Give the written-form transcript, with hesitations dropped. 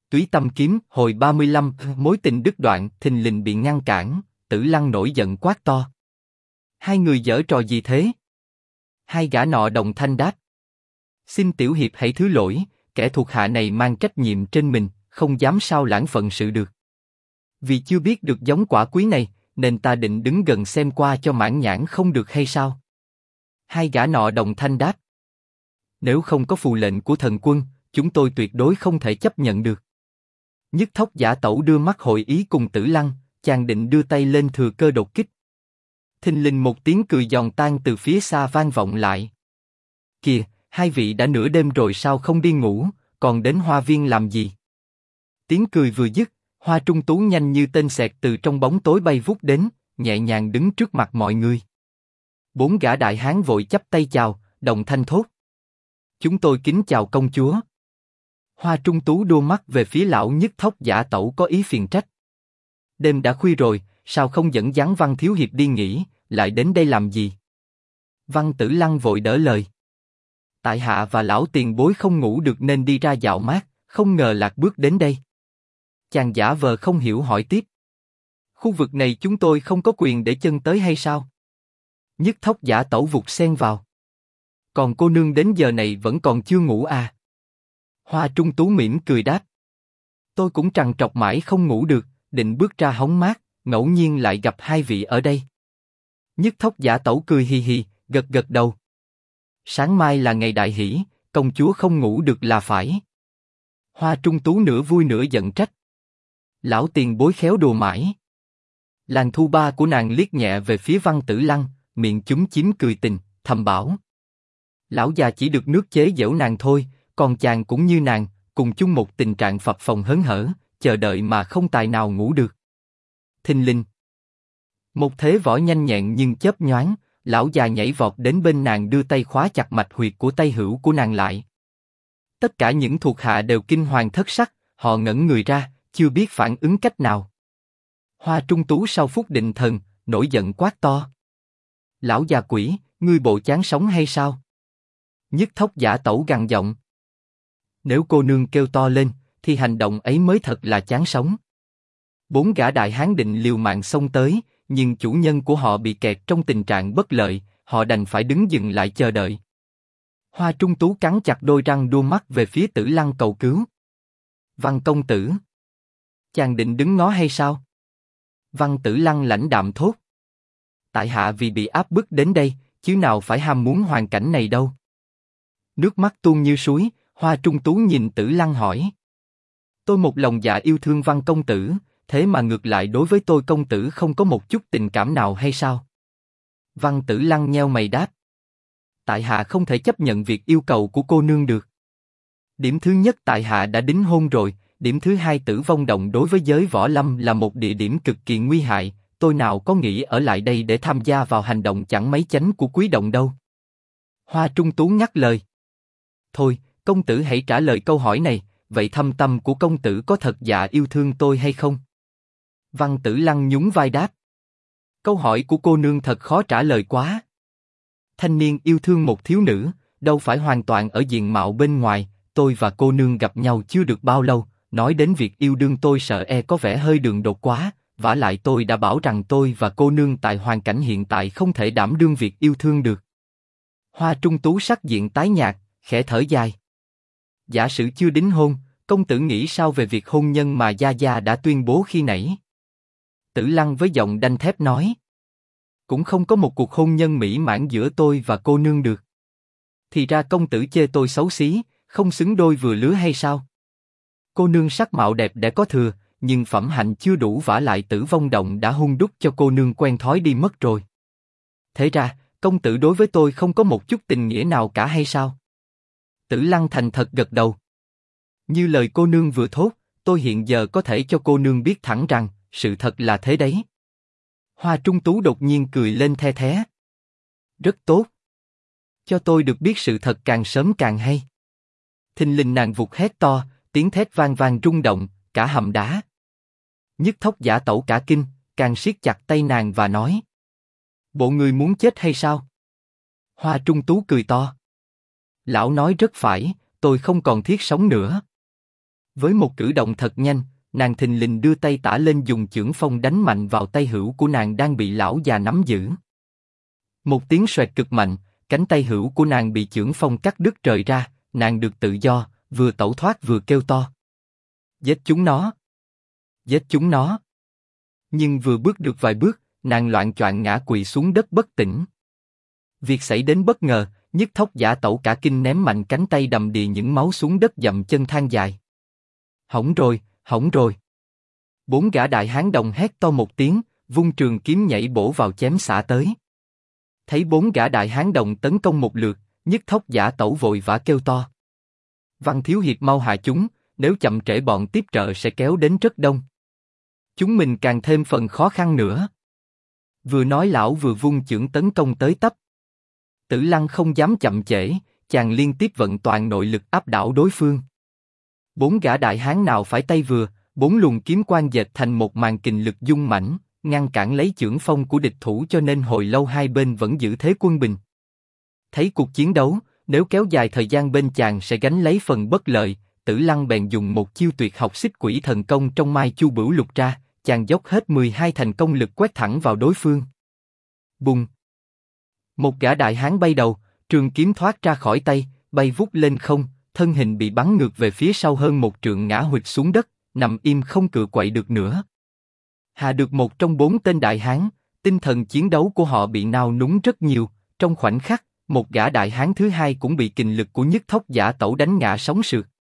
Túy Tâm Kiếm hồi 35, mối tình đứt đoạn, thình lình bị ngăn cản, Tử Lăng nổi giận quát to. Hai người giở trò gì thế? Hai gã nọ đồng thanh đáp. Xin tiểu hiệp hãy thứ lỗi, kẻ thuộc hạ này mang trách nhiệm trên mình, không dám sao lãng phận sự được. Vì chưa biết được giống quả quý này, nên ta định đứng gần xem qua cho mãn nhãn không được hay sao? Hai gã nọ đồng thanh đáp. Nếu không có phù lệnh của thần quân, chúng tôi tuyệt đối không thể chấp nhận được. Nhất Thốc Giả Tẩu đưa mắt hội ý cùng Tử Lăng, chàng định đưa tay lên thừa cơ đột kích. Thình lình một tiếng cười giòn tan từ phía xa vang vọng lại. Kìa, hai vị đã nửa đêm rồi sao không đi ngủ, còn đến hoa viên làm gì? Tiếng cười vừa dứt, Hoa Trung Tú nhanh như tên xẹt từ trong bóng tối bay vút đến, nhẹ nhàng đứng trước mặt mọi người. Bốn gã đại hán vội chắp tay chào, đồng thanh thốt. Chúng tôi kính chào công chúa. Hoa Trung Tú đua mắt về phía lão Nhất Thốc Giả Tẩu có ý phiền trách. Đêm đã khuya rồi, sao không dẫn dắt Văn thiếu hiệp đi nghỉ, lại đến đây làm gì? Văn Tử Lăng vội đỡ lời. Tại hạ và lão tiền bối không ngủ được nên đi ra dạo mát, không ngờ lạc bước đến đây. Chàng giả vờ không hiểu hỏi tiếp. Khu vực này chúng tôi không có quyền để chân tới hay sao? Nhất Thốc Giả Tẩu vụt xen vào. Còn cô nương đến giờ này vẫn còn chưa ngủ à? Hoa Trung Tú mỉm cười đáp. Tôi cũng trằn trọc mãi không ngủ được, định bước ra hóng mát, ngẫu nhiên lại gặp hai vị ở đây. Nhất Thốc Giả Tẩu cười hì hì, gật gật đầu. Sáng mai là ngày đại hỷ, công chúa không ngủ được là phải. Hoa Trung Tú nửa vui nửa giận trách. Lão tiền bối khéo đùa mãi. Làn thu ba của nàng liếc nhẹ về phía Văn Tử Lăng, miệng chúm chím cười tình, thầm bảo. Lão già chỉ được nước chế giễu nàng thôi, còn chàng cũng như nàng, cùng chung một tình trạng phập phồng hớn hở, chờ đợi mà không tài nào ngủ được. Thình lình. Một thế võ nhanh nhẹn nhưng chớp nhoáng, lão già nhảy vọt đến bên nàng đưa tay khóa chặt mạch huyệt của tay hữu của nàng lại. Tất cả những thuộc hạ đều kinh hoàng thất sắc, họ ngẩn người ra, chưa biết phản ứng cách nào. Hoa Trung Tú sau phút định thần, nổi giận quát to. Lão già quỷ, ngươi bộ chán sống hay sao? Nhất Thốc Giả Tẩu gằn giọng. Nếu cô nương kêu to lên, thì hành động ấy mới thật là chán sống. Bốn gã đại hán định liều mạng xông tới, nhưng chủ nhân của họ bị kẹt trong tình trạng bất lợi, họ đành phải đứng dừng lại chờ đợi. Hoa Trung Tú cắn chặt đôi răng đua mắt về phía Tử Lăng cầu cứu. Văn công tử, chàng định đứng ngó hay sao? Văn Tử Lăng lãnh đạm thốt. Tại hạ vì bị áp bức đến đây, chứ nào phải ham muốn hoàn cảnh này đâu. Nước mắt tuôn như suối, Hoa Trung Tú nhìn Tử Lăng hỏi. Tôi một lòng dạ yêu thương Văn công tử, thế mà ngược lại đối với tôi công tử không có một chút tình cảm nào hay sao? Văn Tử Lăng nheo mày đáp. Tại hạ không thể chấp nhận việc yêu cầu của cô nương được. Điểm thứ nhất tại hạ đã đính hôn rồi, điểm thứ hai Tử Vong Động đối với giới võ lâm là một địa điểm cực kỳ nguy hại, tôi nào có nghĩ ở lại đây để tham gia vào hành động chẳng mấy chánh của Quý động đâu. Hoa Trung Tú ngắt lời. Thôi, công tử hãy trả lời câu hỏi này, vậy thâm tâm của công tử có thật dạ yêu thương tôi hay không? Văn Tử Lăng nhún vai đáp. Câu hỏi của cô nương thật khó trả lời quá. Thanh niên yêu thương một thiếu nữ, đâu phải hoàn toàn ở diện mạo bên ngoài, tôi và cô nương gặp nhau chưa được bao lâu, nói đến việc yêu đương tôi sợ có vẻ hơi đường đột quá, vả lại tôi đã bảo rằng tôi và cô nương tại hoàn cảnh hiện tại không thể đảm đương việc yêu thương được. Hoa Trung Tú sắc diện tái nhạt, khẽ thở dài. Giả sử chưa đính hôn, công tử nghĩ sao về việc hôn nhân mà gia gia đã tuyên bố khi nãy? Tử Lăng với giọng đanh thép nói. Cũng không có một cuộc hôn nhân mỹ mãn giữa tôi và cô nương được. Thì ra công tử chê tôi xấu xí, không xứng đôi vừa lứa hay sao? Cô nương sắc mạo đẹp để có thừa, nhưng phẩm hạnh chưa đủ, vả lại Tử Vong Động đã hun đúc cho cô nương quen thói đi mất rồi. Thế ra, công tử đối với tôi không có một chút tình nghĩa nào cả hay sao? Tử Lăng thành thật gật đầu. Như lời cô nương vừa thốt, tôi hiện giờ có thể cho cô nương biết thẳng rằng, sự thật là thế đấy. Hoa Trung Tú đột nhiên cười lên the thé. Rất tốt. Cho tôi được biết sự thật càng sớm càng hay. Thình lình nàng vụt hét to, tiếng thét vang vang rung động, cả hầm đá. Nhất Thốc Giả Tẩu cả kinh, càng siết chặt tay nàng và nói. Bộ người muốn chết hay sao? Hoa Trung Tú cười to. Lão nói rất phải, tôi không còn thiết sống nữa. Với một cử động thật nhanh, nàng thình lình đưa tay tả lên dùng chưởng phong đánh mạnh vào tay hữu của nàng đang bị lão già nắm giữ. Một tiếng xoẹt cực mạnh, cánh tay hữu của nàng bị chưởng phong cắt đứt rời ra, nàng được tự do, vừa tẩu thoát vừa kêu to. Giết chúng nó! Giết chúng nó! Nhưng vừa bước được vài bước, nàng loạng choạng ngã quỵ xuống đất bất tỉnh. Việc xảy đến bất ngờ, Nhất Thóc Giả Tẩu cả kinh ném mạnh cánh tay đầm đìa những máu xuống đất dậm chân than dài. Hỏng rồi, hỏng rồi! Bốn gã đại hán đồng hét to một tiếng, vung trường kiếm nhảy bổ vào chém xả tới. Thấy bốn gã đại hán đồng tấn công một lượt, Nhất Thóc Giả Tẩu vội vã kêu to. Văn thiếu hiệp mau hạ chúng, nếu chậm trễ bọn tiếp trợ sẽ kéo đến rất đông. Chúng mình càng thêm phần khó khăn nữa. Vừa nói lão vừa vung chưởng tấn công tới tấp. Tử Lăng không dám chậm trễ, chàng liên tiếp vận toàn nội lực áp đảo đối phương. Bốn gã đại hán nào phải tay vừa, bốn luồng kiếm quang dệt thành một màn kình lực dung mãnh, ngăn cản lấy chưởng phong của địch thủ cho nên hồi lâu hai bên vẫn giữ thế quân bình. Thấy cuộc chiến đấu, nếu kéo dài thời gian bên chàng sẽ gánh lấy phần bất lợi, Tử Lăng bèn dùng một chiêu tuyệt học xích quỷ thần công trong Mai Chu Bửu Lục ra, chàng dốc hết 12 thành công lực quét thẳng vào đối phương. Bùng! Một gã đại hán bay đầu, trường kiếm thoát ra khỏi tay, bay vút lên không, thân hình bị bắn ngược về phía sau hơn một trượng ngã huỵch xuống đất, nằm im không cựa quậy được nữa. Hạ được một trong bốn tên đại hán, tinh thần chiến đấu của họ bị nao núng rất nhiều, trong khoảnh khắc, một gã đại hán thứ hai cũng bị kình lực của Nhất Thóc Giả Tẩu đánh ngã sóng sượt.